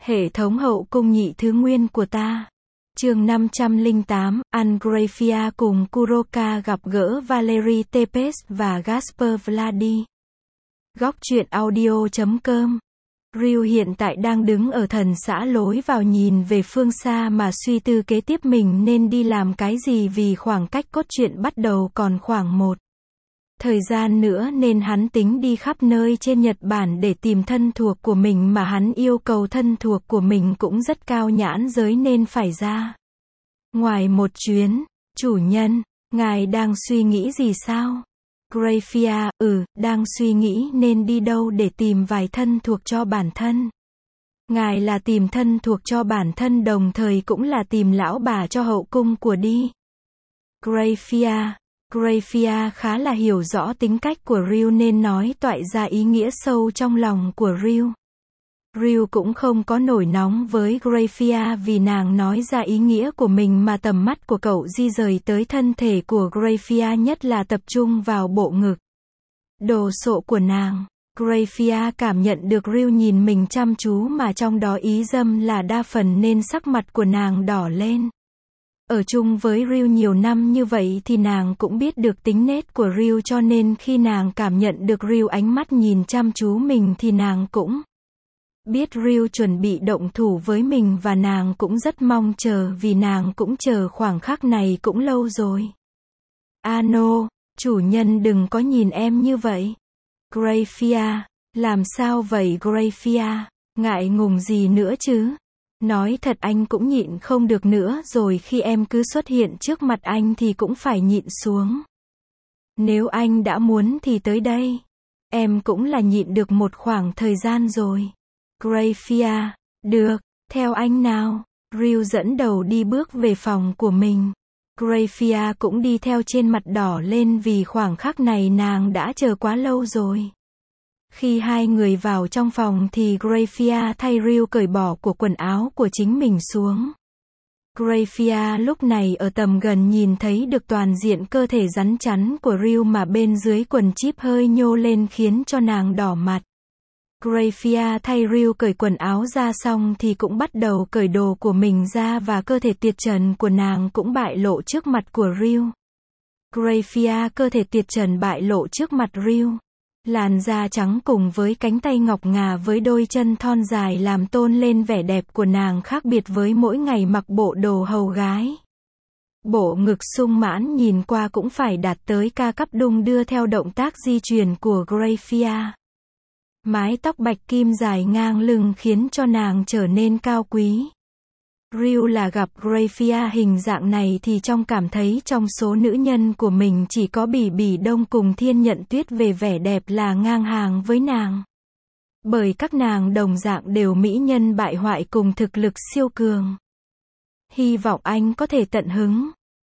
Hệ thống hậu cung nhị thứ nguyên của ta. Chương 508, Angraphia cùng Kuroka gặp gỡ Valery Tepes và Gasper Vladi. Góc truyện audio.com. Ryu hiện tại đang đứng ở thần xã lối vào nhìn về phương xa mà suy tư kế tiếp mình nên đi làm cái gì vì khoảng cách cốt truyện bắt đầu còn khoảng một thời gian nữa nên hắn tính đi khắp nơi trên Nhật Bản để tìm thân thuộc của mình mà hắn yêu cầu thân thuộc của mình cũng rất cao nhãn giới nên phải ra ngoài một chuyến. Chủ nhân, ngài đang suy nghĩ gì sao? Graphia, đang suy nghĩ nên đi đâu để tìm vài thân thuộc cho bản thân. Ngài là tìm thân thuộc cho bản thân đồng thời cũng là tìm lão bà cho hậu cung của đi. Graphia khá là hiểu rõ tính cách của Ryu nên nói toại ra ý nghĩa sâu trong lòng của Ryu. Ryu cũng không có nổi nóng với Graphia vì nàng nói ra ý nghĩa của mình mà tầm mắt của cậu di rời tới thân thể của Graphia, nhất là tập trung vào bộ ngực đồ sộ của nàng. Graphia cảm nhận được Ryu nhìn mình chăm chú mà trong đó ý dâm là đa phần nên sắc mặt của nàng đỏ lên. Ở chung với Ryu nhiều năm như vậy thì nàng cũng biết được tính nết của Ryu cho nên khi nàng cảm nhận được Ryu ánh mắt nhìn chăm chú mình thì nàng cũng biết Ryu chuẩn bị động thủ với mình và nàng cũng rất mong chờ vì nàng cũng chờ khoảng khắc này cũng lâu rồi. Ano, chủ nhân đừng có nhìn em như vậy. Graphia, làm sao vậy Graphia, ngại ngùng gì nữa chứ? Nói thật anh cũng nhịn không được nữa rồi, khi em cứ xuất hiện trước mặt anh thì cũng phải nhịn xuống. Nếu anh đã muốn thì tới đây. Em cũng là nhịn được một khoảng thời gian rồi. Graphia, được, theo anh nào. Ryu dẫn đầu đi bước về phòng của mình. Graphia cũng đi theo, trên mặt đỏ lên vì khoảng khắc này nàng đã chờ quá lâu rồi. Khi hai người vào trong phòng thì Graphia thay Ryu cởi bỏ của quần áo của chính mình xuống. Graphia lúc này ở tầm gần nhìn thấy được toàn diện cơ thể rắn chắn của Ryu mà bên dưới quần chíp hơi nhô lên khiến cho nàng đỏ mặt. Graphia thay Ryu cởi quần áo ra xong thì cũng bắt đầu cởi đồ của mình ra và cơ thể tuyệt trần của nàng cũng bại lộ trước mặt của Ryu. Graphia cơ thể tuyệt trần bại lộ trước mặt Ryu. Làn da trắng cùng với cánh tay ngọc ngà với đôi chân thon dài làm tôn lên vẻ đẹp của nàng khác biệt với mỗi ngày mặc bộ đồ hầu gái. Bộ ngực sung mãn nhìn qua cũng phải đạt tới ca cấp đung đưa theo động tác di chuyển của Graphia. Mái tóc bạch kim dài ngang lưng khiến cho nàng trở nên cao quý. Ryu là gặp Graphia hình dạng này thì trong cảm thấy trong số nữ nhân của mình chỉ có Bỉ Bỉ Đông cùng Thiên Nhận Tuyết về vẻ đẹp là ngang hàng với nàng. Bởi các nàng đồng dạng đều mỹ nhân bại hoại cùng thực lực siêu cường. Hy vọng anh có thể tận hứng.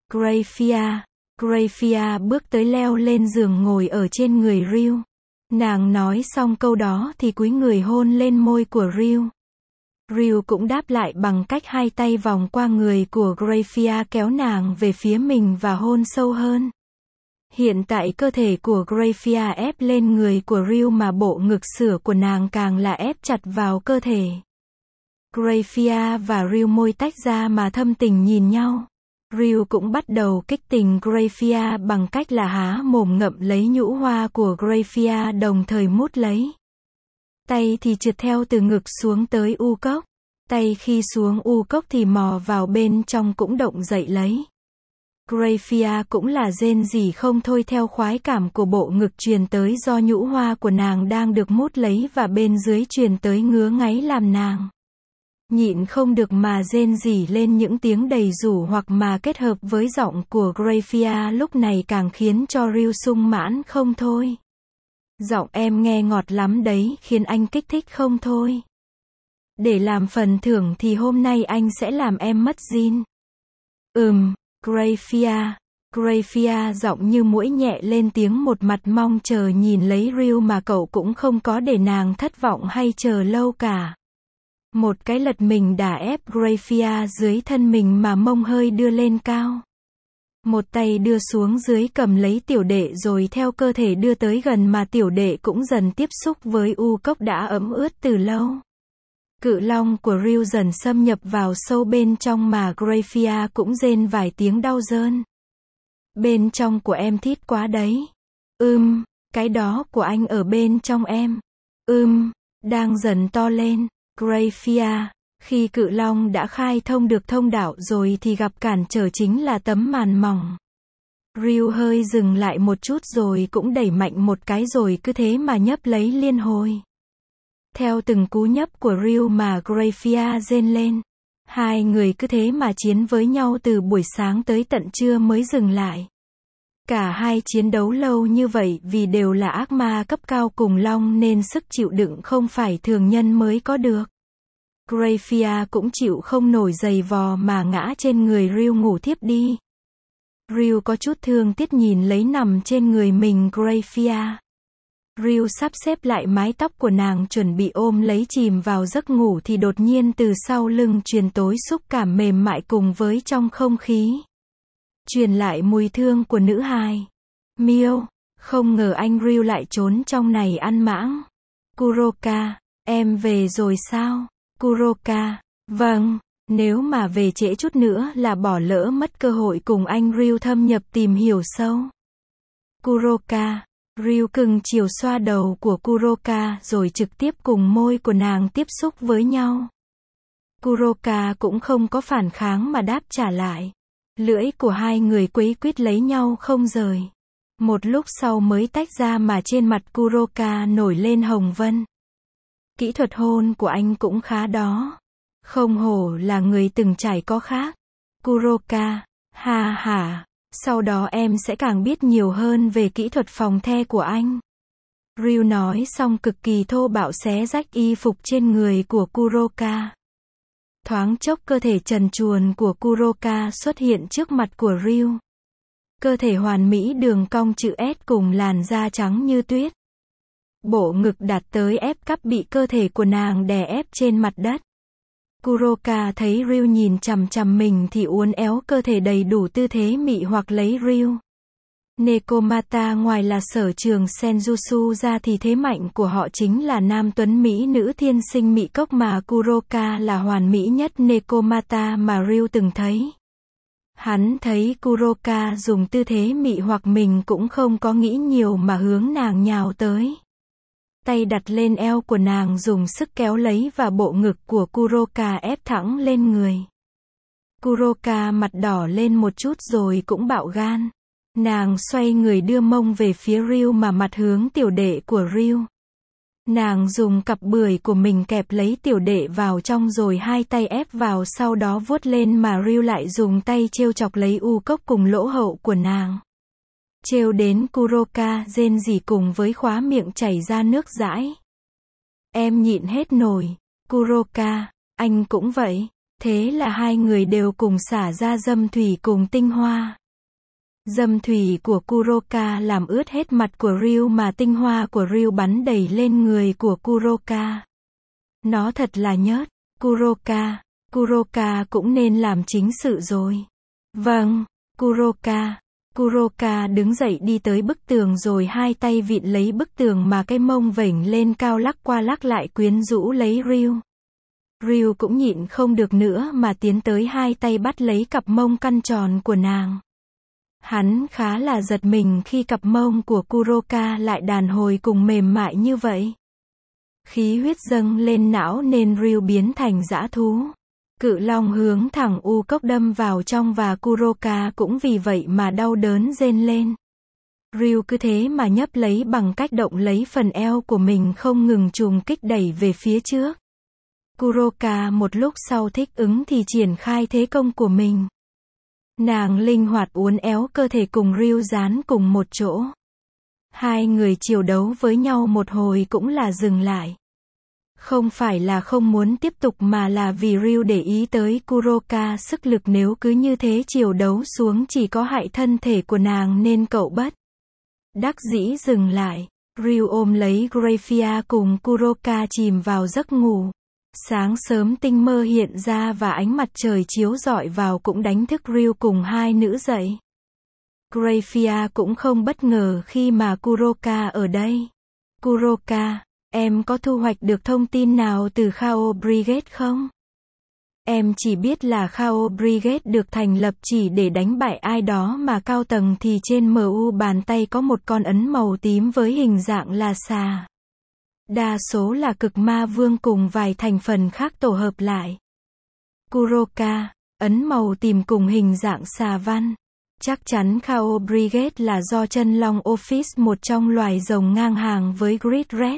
Graphia bước tới leo lên giường ngồi ở trên người Ryu. Nàng nói xong câu đó thì cúi người hôn lên môi của Ryu. Ryu cũng đáp lại bằng cách hai tay vòng qua người của Graphia kéo nàng về phía mình và hôn sâu hơn. Hiện tại cơ thể của Graphia ép lên người của Ryu mà bộ ngực sữa của nàng càng là ép chặt vào cơ thể. Graphia và Ryu môi tách ra mà thâm tình nhìn nhau. Ryu cũng bắt đầu kích tình Graphia bằng cách là há mồm ngậm lấy nhũ hoa của Graphia đồng thời mút lấy. Tay thì trượt theo từ ngực xuống tới u cốc. Tay khi xuống u cốc thì mò vào bên trong cũng động dậy lấy. Graphia cũng là rên rỉ không thôi theo khoái cảm của bộ ngực truyền tới do nhũ hoa của nàng đang được mút lấy và bên dưới truyền tới ngứa ngáy làm nàng nhịn không được mà rên rỉ lên những tiếng đầy rủ hoặc mà kết hợp với giọng của Graphia lúc này càng khiến cho Ryu sung mãn không thôi. Giọng em nghe ngọt lắm đấy, khiến anh kích thích không thôi. Để làm phần thưởng thì hôm nay anh sẽ làm em mất zin. Graphia giọng như muỗi nhẹ lên tiếng, một mặt mong chờ nhìn lấy Ryu mà cậu cũng không có để nàng thất vọng hay chờ lâu cả. Một cái lật mình đả ép Graphia dưới thân mình mà mông hơi đưa lên cao. Một tay đưa xuống dưới cầm lấy tiểu đệ rồi theo cơ thể đưa tới gần mà tiểu đệ cũng dần tiếp xúc với u cốc đã ẩm ướt từ lâu. Cự long của Ryu dần xâm nhập vào sâu bên trong mà Graphia cũng rên vài tiếng đau rơn. Bên trong của em thít quá đấy. Cái đó của anh ở bên trong em. Đang dần to lên. Graphia, khi cự long đã khai thông được thông đạo rồi thì gặp cản trở chính là tấm màn mỏng. Ryu hơi dừng lại một chút rồi cũng đẩy mạnh một cái rồi cứ thế mà nhấp lấy liên hồi. Theo từng cú nhấp của Ryu mà Graphia rên lên. Hai người cứ thế mà chiến với nhau từ buổi sáng tới tận trưa mới dừng lại. Cả hai chiến đấu lâu như vậy vì đều là ác ma cấp cao cùng long nên sức chịu đựng không phải thường nhân mới có được. Graphia cũng chịu không nổi giày vò mà ngã trên người Ryu ngủ thiếp đi. Ryu có chút thương tiếc nhìn lấy nằm trên người mình Graphia. Ryu sắp xếp lại mái tóc của nàng chuẩn bị ôm lấy chìm vào giấc ngủ thì đột nhiên từ sau lưng truyền tới xúc cảm mềm mại cùng với trong không khí. Truyền lại mùi thương của nữ hài. Miêu, không ngờ anh Ryu lại trốn trong này ăn mãng. Kuroka, em về rồi sao? Kuroka, vâng, nếu mà về trễ chút nữa là bỏ lỡ mất cơ hội cùng anh Ryu thâm nhập tìm hiểu sâu. Kuroka, Ryu cưng chiều xoa đầu của Kuroka rồi trực tiếp cùng môi của nàng tiếp xúc với nhau. Kuroka cũng không có phản kháng mà đáp trả lại. Lưỡi của hai người quấy quýt lấy nhau không rời. Một lúc sau mới tách ra mà trên mặt Kuroka nổi lên hồng vân. Kỹ thuật hôn của anh cũng khá đó. Không hổ là người từng trải có khác. Kuroka, ha ha, sau đó em sẽ càng biết nhiều hơn về kỹ thuật phòng the của anh. Ryu nói xong cực kỳ thô bạo xé rách y phục trên người của Kuroka. Thoáng chốc cơ thể trần truồng của Kuroka xuất hiện trước mặt của Ryu. Cơ thể hoàn mỹ đường cong chữ S cùng làn da trắng như tuyết. Bộ ngực đạt tới ép cắp bị cơ thể của nàng đè ép trên mặt đất. Kuroka thấy Ryu nhìn chằm chằm mình thì uốn éo cơ thể đầy đủ tư thế mị hoặc lấy Ryu. Nekomata ngoài là sở trường Senjutsu ra thì thế mạnh của họ chính là nam tuấn mỹ nữ thiên sinh mị cốc mà Kuroka là hoàn mỹ nhất Nekomata mà Ryu từng thấy. Hắn thấy Kuroka dùng tư thế mị hoặc mình cũng không có nghĩ nhiều mà hướng nàng nhào tới. Tay đặt lên eo của nàng dùng sức kéo lấy và bộ ngực của Kuroka ép thẳng lên người. Kuroka mặt đỏ lên một chút rồi cũng bạo gan. Nàng xoay người đưa mông về phía Ryu mà mặt hướng tiểu đệ của Ryu. Nàng dùng cặp bưởi của mình kẹp lấy tiểu đệ vào trong rồi hai tay ép vào sau đó vuốt lên mà Ryu lại dùng tay trêu chọc lấy u cốc cùng lỗ hậu của nàng. Trêu đến Kuroka rên rỉ cùng với khóa miệng chảy ra nước dãi. Em nhịn hết nổi. Kuroka, anh cũng vậy. Thế là hai người đều cùng xả ra dâm thủy cùng tinh hoa. Dâm thủy của Kuroka làm ướt hết mặt của Ryu mà tinh hoa của Ryu bắn đầy lên người của Kuroka. Nó thật là nhớt. Kuroka cũng nên làm chính sự rồi. Vâng, Kuroka đứng dậy đi tới bức tường rồi hai tay vịn lấy bức tường mà cái mông vểnh lên cao lắc qua lắc lại quyến rũ lấy Ryu. Ryu cũng nhịn không được nữa mà tiến tới hai tay bắt lấy cặp mông căn tròn của nàng. Hắn khá là giật mình khi cặp mông của Kuroka lại đàn hồi cùng mềm mại như vậy. Khí huyết dâng lên não nên Ryu biến thành dã thú. Cự long hướng thẳng u cốc đâm vào trong và Kuroka cũng vì vậy mà đau đớn rên lên. Ryu cứ thế mà nhấp lấy bằng cách động lấy phần eo của mình không ngừng trùng kích đẩy về phía trước. Kuroka một lúc sau thích ứng thì triển khai thế công của mình. Nàng linh hoạt uốn éo cơ thể cùng Ryu dán cùng một chỗ. Hai người chiều đấu với nhau một hồi cũng là dừng lại. Không phải là không muốn tiếp tục mà là vì Ryu để ý tới Kuroka sức lực nếu cứ như thế chiều đấu xuống chỉ có hại thân thể của nàng nên cậu bất đắc dĩ dừng lại. Ryu ôm lấy Graphia cùng Kuroka chìm vào giấc ngủ. Sáng sớm tinh mơ hiện ra và ánh mặt trời chiếu rọi vào cũng đánh thức Ryu cùng hai nữ dậy. Graphia cũng không bất ngờ khi mà Kuroka ở đây. Kuroka, Em có thu hoạch được thông tin nào từ Chaos Brigade không? Em chỉ biết là Chaos Brigade được thành lập chỉ để đánh bại ai đó mà cao tầng thì trên MU bàn tay có một con ấn màu tím với hình dạng là xà. Đa số là cực ma vương cùng vài thành phần khác tổ hợp lại. Kuroka, ấn màu tím cùng hình dạng xà văn. Chắc chắn Chaos Brigade là do chân long Office, một trong loài rồng ngang hàng với Great Red.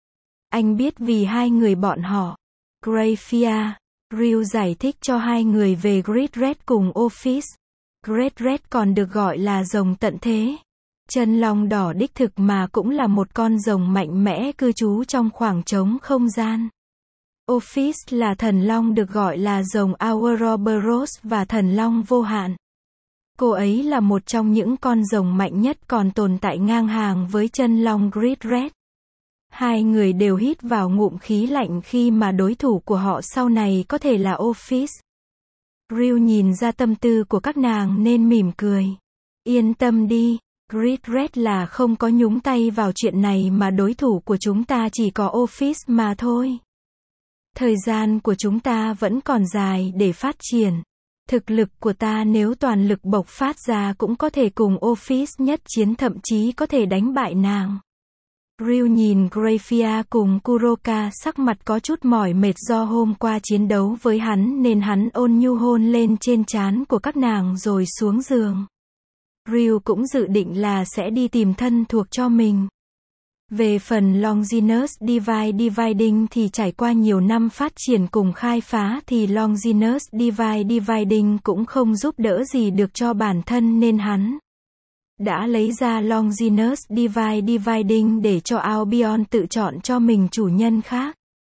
Anh biết vì hai người bọn họ. Greyfia. Ryu giải thích cho hai người về Great Red cùng Office. Great Red còn được gọi là rồng tận thế. Chân long đỏ đích thực mà cũng là một con rồng mạnh mẽ cư trú trong khoảng trống không gian. Office là thần long được gọi là rồng Ouroboros và thần long vô hạn. Cô ấy là một trong những con rồng mạnh nhất còn tồn tại ngang hàng với chân long Great Red. Hai người đều hít vào ngụm khí lạnh khi mà đối thủ của họ sau này có thể là Office. Ryu nhìn ra tâm tư của các nàng nên mỉm cười. Yên tâm đi, Great Red là không có nhúng tay vào chuyện này mà đối thủ của chúng ta chỉ có Office mà thôi. Thời gian của chúng ta vẫn còn dài để phát triển. Thực lực của ta nếu toàn lực bộc phát ra cũng có thể cùng Office nhất chiến, thậm chí có thể đánh bại nàng. Ryu nhìn Greyfia cùng Kuroka sắc mặt có chút mỏi mệt do hôm qua chiến đấu với hắn nên hắn ôn nhu hôn lên trên trán của các nàng rồi xuống giường. Ryu cũng dự định là sẽ đi tìm thân thuộc cho mình. Về phần Longinus Dividing thì trải qua nhiều năm phát triển cùng khai phá thì Longinus Dividing cũng không giúp đỡ gì được cho bản thân nên hắn đã lấy ra Longinus Dividing để cho Albion tự chọn cho mình chủ nhân khác.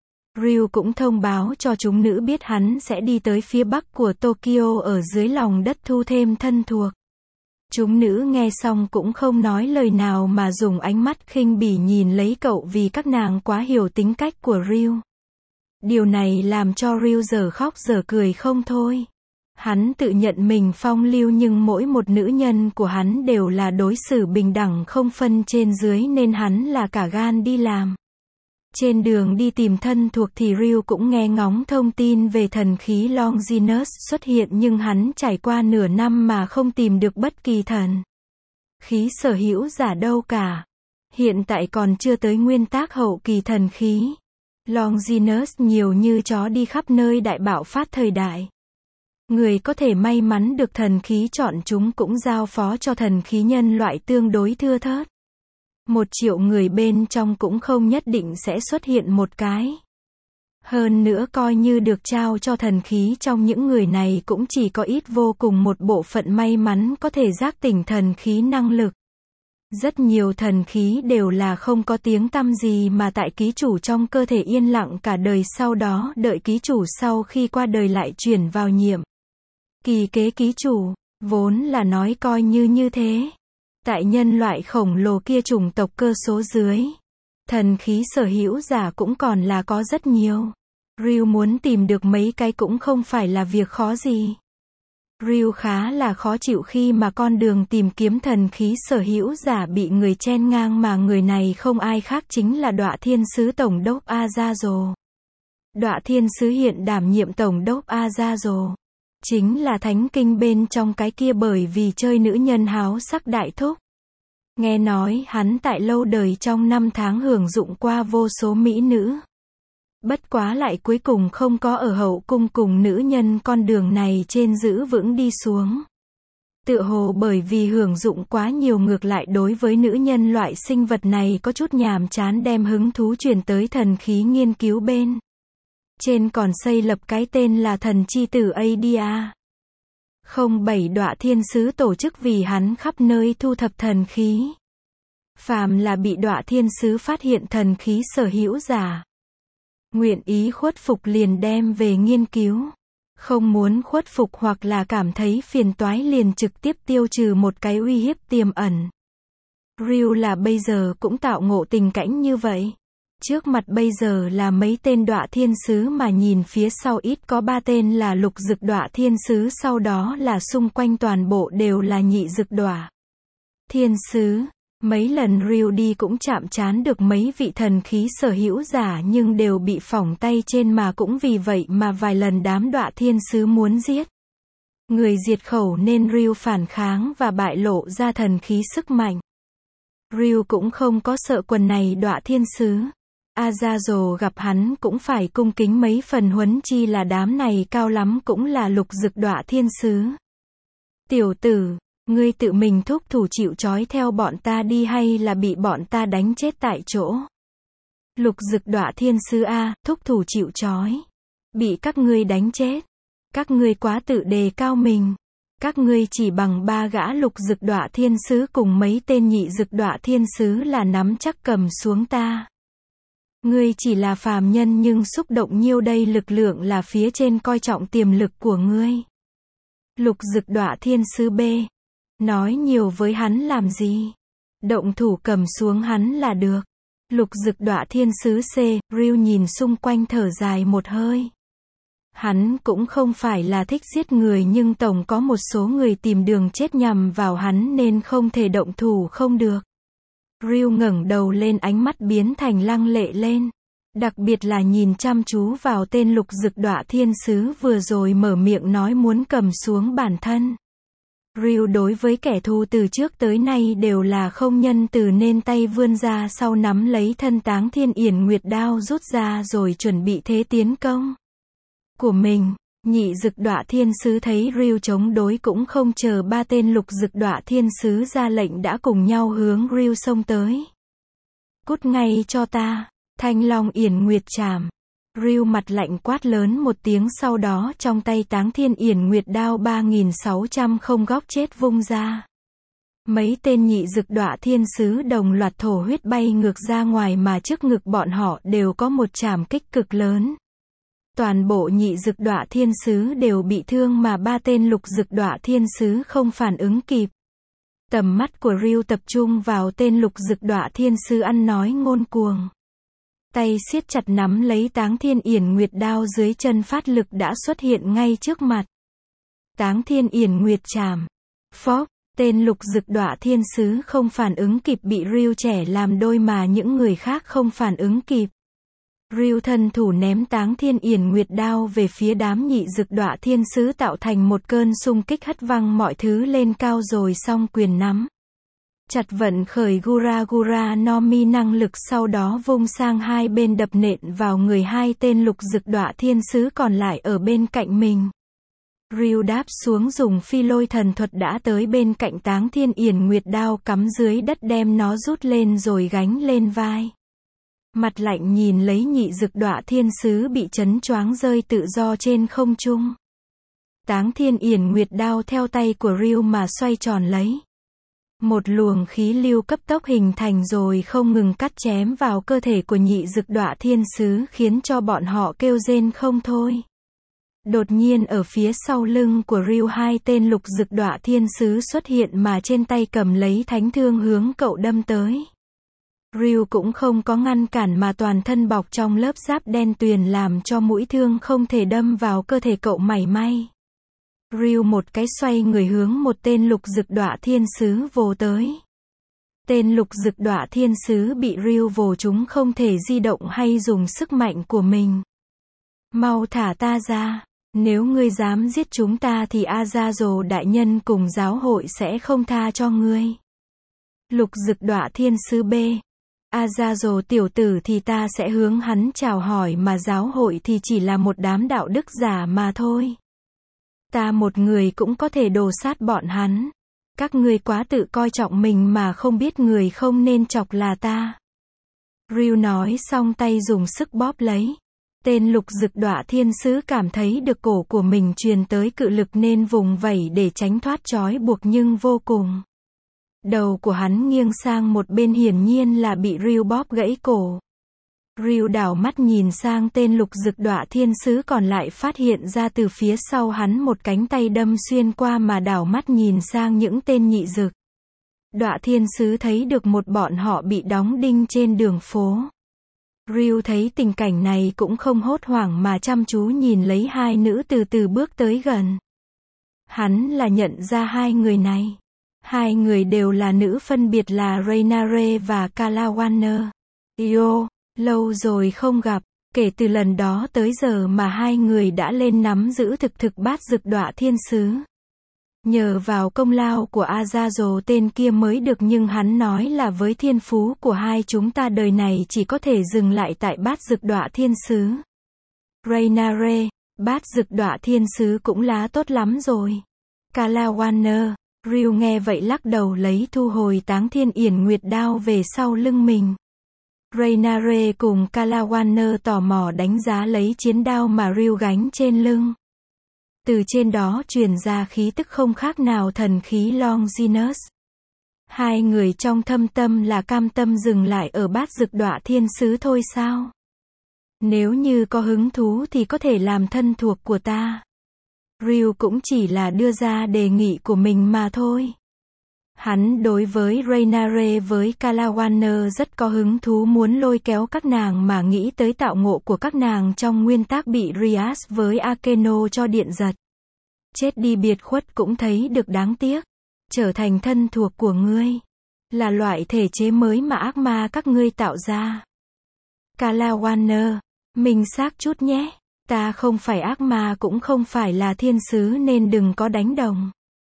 Ryu cũng thông báo cho chúng nữ biết hắn sẽ đi tới phía bắc của Tokyo ở dưới lòng đất thu thêm thân thuộc. Chúng nữ nghe xong cũng không nói lời nào mà dùng ánh mắt khinh bỉ nhìn lấy cậu vì các nàng quá hiểu tính cách của Ryu. Điều này làm cho Ryu giờ khóc giờ cười không thôi. Hắn tự nhận mình phong lưu nhưng mỗi một nữ nhân của hắn đều là đối xử bình đẳng không phân trên dưới nên hắn là cả gan đi làm. Trên đường đi tìm thân thuộc thì Ryu cũng nghe ngóng thông tin về thần khí Longinus xuất hiện nhưng hắn trải qua nửa năm mà không tìm được bất kỳ thần khí sở hữu giả đâu cả. Hiện tại còn chưa tới nguyên tác hậu kỳ thần khí. Longinus nhiều như chó đi khắp nơi đại bạo phát thời đại. Người có thể may mắn được thần khí chọn chúng cũng giao phó cho thần khí nhân loại tương đối thưa thớt. 1 triệu người bên trong cũng không nhất định sẽ xuất hiện một cái. Hơn nữa coi như được trao cho thần khí trong những người này cũng chỉ có ít vô cùng một bộ phận may mắn có thể giác tỉnh thần khí năng lực. Rất nhiều thần khí đều là không có tiếng tăm gì mà tại ký chủ trong cơ thể yên lặng cả đời, sau đó đợi ký chủ sau khi qua đời lại chuyển vào nhiệm kỳ kế ký chủ, vốn là nói coi như thế. Tại nhân loại khổng lồ kia chủng tộc cơ số dưới, thần khí sở hữu giả cũng còn là có rất nhiều. Ryu muốn tìm được mấy cái cũng không phải là việc khó gì. Ryu khá là khó chịu khi mà con đường tìm kiếm thần khí sở hữu giả bị người chen ngang mà người này không ai khác chính là Đọa Thiên Sứ Tổng đốc Azazel. Đọa Thiên Sứ hiện đảm nhiệm Tổng đốc Azazel. Chính là thánh kinh bên trong cái kia bởi vì chơi nữ nhân háo sắc đại thúc. Nghe nói hắn tại lâu đời trong năm tháng hưởng dụng qua vô số mỹ nữ. Bất quá lại cuối cùng không có ở hậu cung cùng nữ nhân con đường này trên giữ vững đi xuống. Tựa hồ bởi vì hưởng dụng quá nhiều ngược lại đối với nữ nhân loại sinh vật này có chút nhàm chán đem hứng thú chuyển tới thần khí nghiên cứu bên trên còn xây lập cái tên là thần chi tử Adia. 07 Đọa Thiên Sứ tổ chức vì hắn khắp nơi thu thập thần khí. Phàm là bị Đọa Thiên Sứ phát hiện thần khí sở hữu giả, nguyện ý khuất phục liền đem về nghiên cứu. Không muốn khuất phục hoặc là cảm thấy phiền toái liền trực tiếp tiêu trừ một cái uy hiếp tiềm ẩn. Ryu là bây giờ cũng tạo ngộ tình cảnh như vậy. Trước mặt bây giờ là mấy tên Đọa Thiên Sứ mà nhìn phía sau ít có 3 tên là lục dực Đọa Thiên Sứ, sau đó là xung quanh toàn bộ đều là nhị dực Đọa Thiên Sứ. Mấy lần Ryu đi cũng chạm trán được mấy vị thần khí sở hữu giả nhưng đều bị phỏng tay trên, mà cũng vì vậy mà vài lần đám Đọa Thiên Sứ muốn giết người diệt khẩu nên Ryu phản kháng và bại lộ ra thần khí sức mạnh. Ryu cũng không có sợ quần này Đọa Thiên Sứ. Azazel gặp hắn cũng phải cung kính mấy phần, huống chi là đám này cao lắm cũng là Lục Dực Đọa Thiên Sứ. Tiểu tử, ngươi tự mình thúc thủ chịu trói theo bọn ta đi hay là bị bọn ta đánh chết tại chỗ? Lục Dực Đọa Thiên Sứ a, thúc thủ chịu trói. Bị các ngươi đánh chết. Các ngươi quá tự đề cao mình. Các ngươi chỉ bằng 3 gã Lục Dực Đọa Thiên Sứ cùng mấy tên Nhị Dực Đọa Thiên Sứ là nắm chắc cầm xuống ta. Ngươi chỉ là phàm nhân nhưng xúc động nhiêu đây, lực lượng là phía trên coi trọng tiềm lực của ngươi. Lục Dực Đọa Thiên Sứ B. Nói nhiều với hắn làm gì? Động thủ cầm xuống hắn là được. Lục Dực Đọa Thiên Sứ C. Ryu nhìn xung quanh thở dài một hơi. Hắn cũng không phải là thích giết người nhưng tổng có một số người tìm đường chết nhằm vào hắn nên không thể động thủ không được. Ryu ngẩng đầu lên, ánh mắt biến thành lăng lệ lên. Đặc biệt là nhìn chăm chú vào tên Lục Dực Đọa Thiên Sứ vừa rồi mở miệng nói muốn cầm xuống bản thân. Ryu đối với kẻ thù từ trước tới nay đều là không nhân từ nên tay vươn ra sau nắm lấy thân Táng Thiên Yển Nguyệt đao rút ra rồi chuẩn bị thế tiến công của mình. Nhị Dực Đọa Thiên Sứ thấy Ryu chống đối cũng không chờ 3 tên Lục Dực Đọa Thiên Sứ ra lệnh đã cùng nhau hướng Ryu xông tới. Cút ngay cho ta, Thanh Long Yển Nguyệt Trảm. Ryu mặt lạnh quát lớn một tiếng, sau đó trong tay Táng Thiên Yển Nguyệt đao 3600 không góc chết vung ra. Mấy tên Nhị Dực Đọa Thiên Sứ đồng loạt thổ huyết bay ngược ra ngoài, mà trước ngực bọn họ đều có một trảm kích cực lớn. Toàn bộ Nhị Dực Đọa Thiên Sứ đều bị thương mà 3 tên Lục Dực Đọa Thiên Sứ không phản ứng kịp. Tầm mắt của Ryu tập trung vào tên Lục Dực Đọa Thiên Sứ ăn nói ngông cuồng. Tay siết chặt nắm lấy Táng Thiên Yển Nguyệt đao dưới chân, phát lực đã xuất hiện ngay trước mặt. Táng Thiên Yển Nguyệt Trảm. Phốc, tên Lục Dực Đọa Thiên Sứ không phản ứng kịp bị Ryu trẻ làm đôi mà những người khác không phản ứng kịp. Ryu thân thủ ném Táng Thiên Yển Nguyệt đao về phía đám Nhị Dực Đọa Thiên Sứ tạo thành một cơn xung kích hất văng mọi thứ lên cao rồi song quyền nắm chặt vận khởi Gura Gura no Mi năng lực, sau đó vung sang hai bên đập nện vào người 2 tên Lục Dực Đọa Thiên Sứ còn lại ở bên cạnh mình. Ryu đáp xuống dùng phi lôi thần thuật đã tới bên cạnh Táng Thiên Yển Nguyệt đao cắm dưới đất, đem nó rút lên rồi gánh lên vai. Mặt lạnh nhìn lấy Nhị Dực Đọa Thiên Sứ bị chấn choáng rơi tự do trên không trung. Táng Thiên Yển Nguyệt đao theo tay của Ryu mà xoay tròn lấy. Một luồng khí lưu cấp tốc hình thành rồi không ngừng cắt chém vào cơ thể của Nhị Dực Đọa Thiên Sứ, khiến cho bọn họ kêu rên không thôi. Đột nhiên ở phía sau lưng của Ryu 2 tên Lục Dực Đọa Thiên Sứ xuất hiện mà trên tay cầm lấy thánh thương hướng cậu đâm tới. Ryu cũng không có ngăn cản mà toàn thân bọc trong lớp giáp đen tuyền làm cho mũi thương không thể đâm vào cơ thể cậu mảy may. Ryu một cái xoay người hướng một tên Lục Dực Đọa Thiên Sứ vồ tới. Tên Lục Dực Đọa Thiên Sứ bị Ryu vồ trúng không thể di động hay dùng sức mạnh của mình. Mau thả ta ra, nếu ngươi dám giết chúng ta thì Azazel đại nhân cùng giáo hội sẽ không tha cho ngươi. Lục Dực Đọa Thiên Sứ B. Azazel tiểu tử thì ta sẽ hướng hắn chào hỏi, mà giáo hội thì chỉ là một đám đạo đức giả mà thôi. Ta một người cũng có thể đồ sát bọn hắn. Các ngươi quá tự coi trọng mình mà không biết người không nên chọc là ta. Ryu nói xong tay dùng sức bóp lấy. Tên Lục Dực Đọa Thiên Sứ cảm thấy được cổ của mình truyền tới cự lực nên vùng vẩy để tránh thoát trói buộc, nhưng vô cùng. Đầu của hắn nghiêng sang một bên, hiển nhiên là bị Ryu bóp gãy cổ. Ryu đảo mắt nhìn sang tên Lục Dực Đọa Thiên Sứ còn lại, phát hiện ra từ phía sau hắn một cánh tay đâm xuyên qua, mà đảo mắt nhìn sang những tên Nhị Dực Đọa Thiên Sứ thấy được một bọn họ bị đóng đinh trên đường phố. Ryu thấy tình cảnh này cũng không hốt hoảng mà chăm chú nhìn lấy 2 nữ từ từ bước tới gần. Hắn là nhận ra 2 người này. Hai người đều là nữ, phân biệt là Raynare và Kalawanner. Yo, lâu rồi không gặp. Kể từ lần đó tới giờ mà hai người đã lên nắm giữ thực bát dực đọa thiên sứ. Nhờ vào công lao của Azazel tên kia mới được, nhưng hắn nói là với thiên phú của hai chúng ta đời này chỉ có thể dừng lại tại bát dực đọa thiên sứ. Raynare, bát dực đọa thiên sứ cũng lá tốt lắm rồi. Kalawanner, Ryu nghe vậy lắc đầu lấy thu hồi Táng Thiên Yển Nguyệt đao về sau lưng mình. Raynare cùng Kalawanner tò mò đánh giá lấy chiến đao mà Ryu gánh trên lưng. Từ trên đó truyền ra khí tức không khác nào thần khí Longinus. Hai người trong thâm tâm là cam tâm dừng lại ở bát dực đọa thiên sứ thôi sao? Nếu như có hứng thú thì có thể làm thân thuộc của ta. Ryu cũng chỉ là đưa ra đề nghị của mình mà thôi. Hắn đối với Raynare với Kalawanner rất có hứng thú, muốn lôi kéo các nàng, mà nghĩ tới tạo ngộ của các nàng trong nguyên tác bị Rias với Akeno cho điện giật. Chết đi biệt khuất cũng thấy được đáng tiếc. Trở thành thân thuộc của ngươi. Là loại thể chế mới mà ác ma các ngươi tạo ra. Kalawanner, mình xác chút nhé. Ta không phải ác ma cũng không phải là thiên sứ nên đừng có đánh đồng.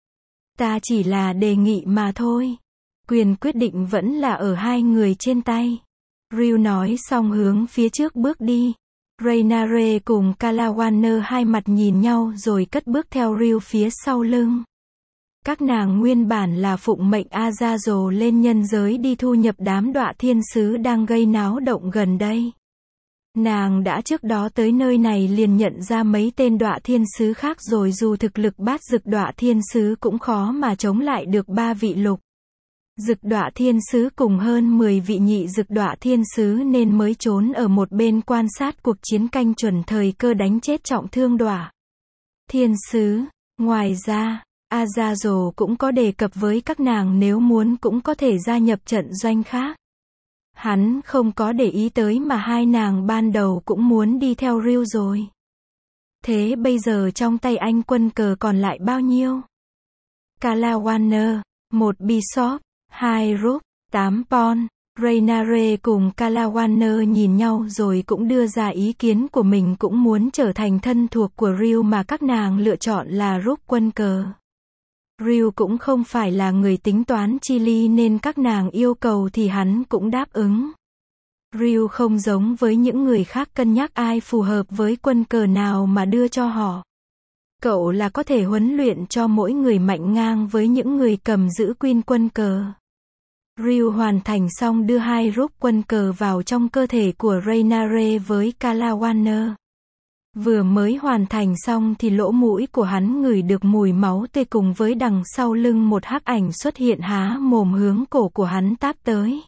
Ta chỉ là đề nghị mà thôi. Quyền quyết định vẫn là ở hai người trên tay. Ryu nói xong hướng phía trước bước đi. Raynare cùng Kalawanner hai mặt nhìn nhau rồi cất bước theo Ryu phía sau lưng. Các nàng nguyên bản là phụng mệnh Azazel lên nhân giới đi thu nhập đám đọa thiên sứ đang gây náo động gần đây. Nàng đã trước đó tới nơi này liền nhận ra mấy tên đọa thiên sứ khác rồi, dù thực lực bát dực đọa thiên sứ cũng khó mà chống lại được 3 vị lục dực đọa thiên sứ cùng hơn 10 vị nhị dực đọa thiên sứ, nên mới trốn ở một bên quan sát cuộc chiến, canh chuẩn thời cơ đánh chết trọng thương đọa thiên sứ. Ngoài ra, Azazel cũng có đề cập với các nàng nếu muốn cũng có thể gia nhập trận doanh khác. Hắn không có để ý tới mà hai nàng ban đầu cũng muốn đi theo Ryu rồi. Thế bây giờ trong tay anh quân cờ còn lại bao nhiêu? Kalawanner, 1 Bishop, 2 Rook, 8 Pawn. Raynare cùng Kalawanner nhìn nhau rồi cũng đưa ra ý kiến của mình, cũng muốn trở thành thân thuộc của Ryu mà các nàng lựa chọn là Rook quân cờ. Ryu cũng không phải là người tính toán chi ly nên các nàng yêu cầu thì hắn cũng đáp ứng. Ryu không giống với những người khác cân nhắc ai phù hợp với quân cờ nào mà đưa cho họ. Cậu là có thể huấn luyện cho mỗi người mạnh ngang với những người cầm giữ Queen quân cờ. Ryu hoàn thành xong đưa 2 Rook quân cờ vào trong cơ thể của Raynare với Kalawanner. Vừa mới hoàn thành xong thì lỗ mũi của hắn ngửi được mùi máu tươi, cùng với đằng sau lưng một hắc ảnh xuất hiện há mồm hướng cổ của hắn táp tới.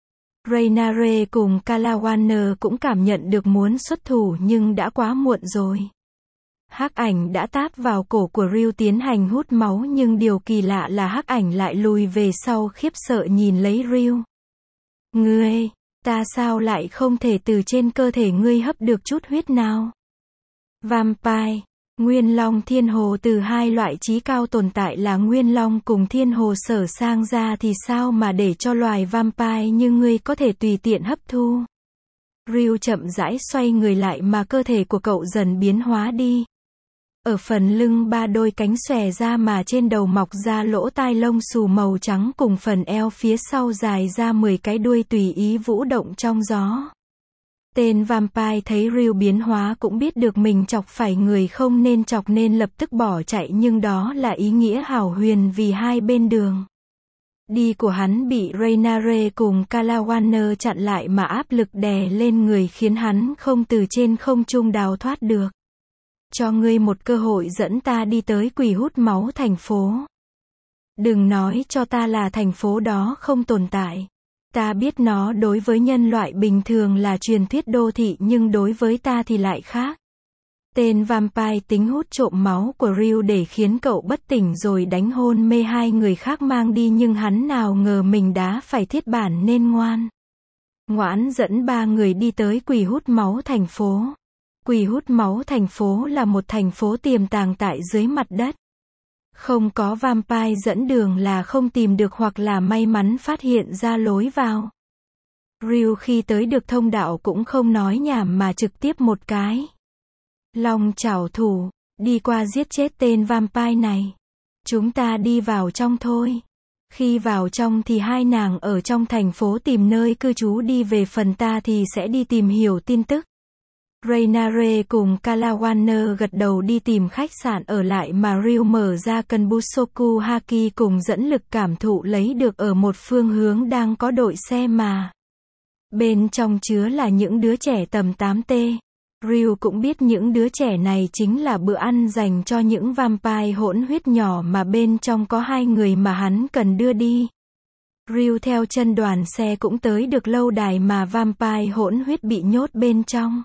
Raynare cùng Kalawanner cũng cảm nhận được muốn xuất thủ nhưng đã quá muộn rồi. Hắc ảnh đã táp vào cổ của Ryu tiến hành hút máu, nhưng điều kỳ lạ là hắc ảnh lại lùi về sau khiếp sợ nhìn lấy Ryu. Ngươi, ta sao lại không thể từ trên cơ thể ngươi hấp được chút huyết nào? Vampire, Nguyên Long Thiên Hồ, từ hai loại chí cao tồn tại là Nguyên Long cùng Thiên Hồ sở sang ra thì sao mà để cho loài vampire như ngươi có thể tùy tiện hấp thu? Ryu chậm rãi xoay người lại mà cơ thể của cậu dần biến hóa đi. Ở phần lưng 3 đôi cánh xòe ra mà trên đầu mọc ra lỗ tai lông xù màu trắng, cùng phần eo phía sau dài ra 10 cái đuôi tùy ý vũ động trong gió. Tên vampire thấy Ryu biến hóa cũng biết được mình chọc phải người không nên chọc nên lập tức bỏ chạy, nhưng đó là ý nghĩa hảo huyền vì hai bên đường đi của hắn bị Raynare cùng Kalawanner chặn lại mà áp lực đè lên người khiến hắn không từ trên không trung đào thoát được. Cho ngươi một cơ hội dẫn ta đi tới quỷ hút máu thành phố. Đừng nói cho ta là thành phố đó không tồn tại. Ta biết nó đối với nhân loại bình thường là truyền thuyết đô thị, nhưng đối với ta thì lại khác. Tên vampire tính hút trộm máu của Ryu để khiến cậu bất tỉnh rồi đánh hôn mê hai người khác mang đi, nhưng hắn nào ngờ mình đã phải thiết bản nên ngoãn dẫn 3 người đi tới quỷ hút máu thành phố. Quỷ hút máu thành phố là một thành phố tiềm tàng tại dưới mặt đất. Không có vampire dẫn đường là không tìm được hoặc là may mắn phát hiện ra lối vào. Ryu khi tới được thông đạo cũng không nói nhảm mà trực tiếp một cái long chảo thủ, đi qua giết chết tên vampire này. Chúng ta đi vào trong thôi. Khi vào trong thì hai nàng ở trong thành phố tìm nơi cư trú, đi về phần ta thì sẽ đi tìm hiểu tin tức. Rainare cùng Kalawaner gật đầu đi tìm khách sạn ở lại mà Ryu mở ra Kenbusoku Haki cùng dẫn lực cảm thụ lấy được ở một phương hướng đang có đội xe mà bên trong chứa là những đứa trẻ tầm 8T. Ryu cũng biết những đứa trẻ này chính là bữa ăn dành cho những vampire hỗn huyết nhỏ mà bên trong có hai người mà hắn cần đưa đi. Ryu theo chân đoàn xe cũng tới được lâu đài mà vampire hỗn huyết bị nhốt bên trong.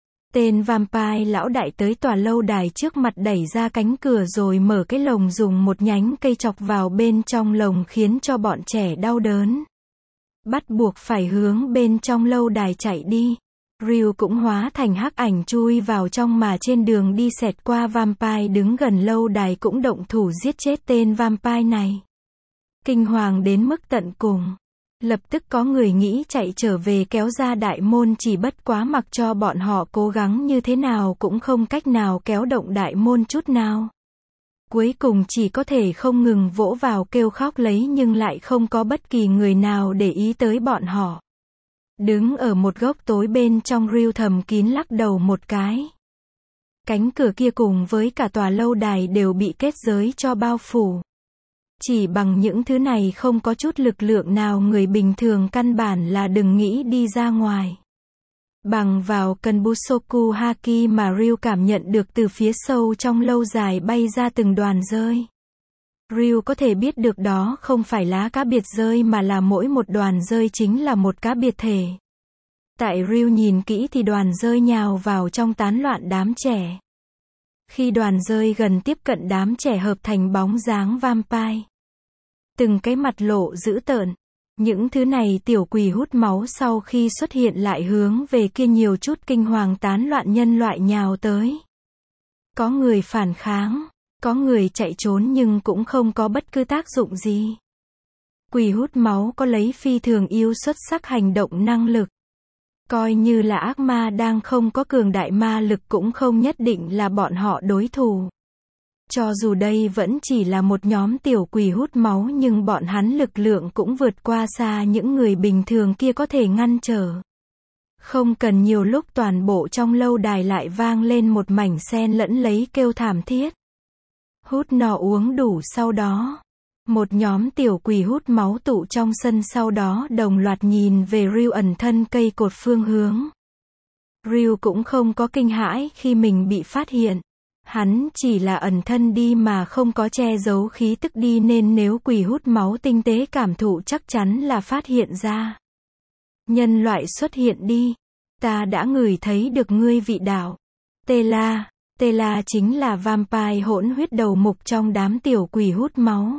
Tên vampire lão đại tới tòa lâu đài trước mặt đẩy ra cánh cửa rồi mở cái lồng, dùng một nhánh cây chọc vào bên trong lồng khiến cho bọn trẻ đau đớn. Bắt buộc phải hướng bên trong lâu đài chạy đi. Ryu cũng hóa thành hắc ảnh chui vào trong mà trên đường đi xẹt qua vampire đứng gần lâu đài cũng động thủ giết chết tên vampire này. Kinh hoàng đến mức tận cùng. Lập tức có người nghĩ chạy trở về kéo ra đại môn, chỉ bất quá mặc cho bọn họ cố gắng như thế nào cũng không cách nào kéo động đại môn chút nào. Cuối cùng chỉ có thể không ngừng vỗ vào kêu khóc lấy nhưng lại không có bất kỳ người nào để ý tới bọn họ. Đứng ở một góc tối bên trong, Ryu thầm kín lắc đầu một cái. Cánh cửa kia cùng với cả tòa lâu đài đều bị kết giới cho bao phủ. Chỉ bằng những thứ này không có chút lực lượng nào người bình thường căn bản là đừng nghĩ đi ra ngoài. Bằng vào Kenbusoku Haki mà Ryu cảm nhận được từ phía sâu trong lâu dài bay ra từng đoàn rơi. Ryu có thể biết được đó không phải lá cá biệt rơi mà là mỗi một đoàn rơi chính là một cá biệt thể. Tại Ryu nhìn kỹ thì đoàn rơi nhào vào trong tán loạn đám trẻ. Khi đoàn rơi gần tiếp cận đám trẻ hợp thành bóng dáng vampire. Từng cái mặt lộ dữ tợn. Những thứ này tiểu quỷ hút máu sau khi xuất hiện lại hướng về kia nhiều chút kinh hoàng tán loạn nhân loại nhào tới. Có người phản kháng, có người chạy trốn nhưng cũng không có bất cứ tác dụng gì. Quỷ hút máu có lấy phi thường yêu xuất sắc hành động năng lực. Coi như là ác ma đang không có cường đại ma lực cũng không nhất định là bọn họ đối thủ. Cho dù đây vẫn chỉ là một nhóm tiểu quỷ hút máu nhưng bọn hắn lực lượng cũng vượt qua xa những người bình thường kia có thể ngăn trở. Không cần nhiều lúc toàn bộ trong lâu đài lại vang lên một mảnh xen lẫn lấy kêu thảm thiết. Hút no uống đủ, sau đó một nhóm tiểu quỷ hút máu tụ trong sân, sau đó đồng loạt nhìn về Ryu ẩn thân cây cột phương hướng. Ryu cũng không có kinh hãi khi mình bị phát hiện. Hắn chỉ là ẩn thân đi mà không có che giấu khí tức đi nên nếu quỷ hút máu tinh tế cảm thụ chắc chắn là phát hiện ra. Nhân loại xuất hiện đi. Ta đã ngửi thấy được ngươi vị đạo. Tela. Tela chính là vampire hỗn huyết đầu mục trong đám tiểu quỷ hút máu.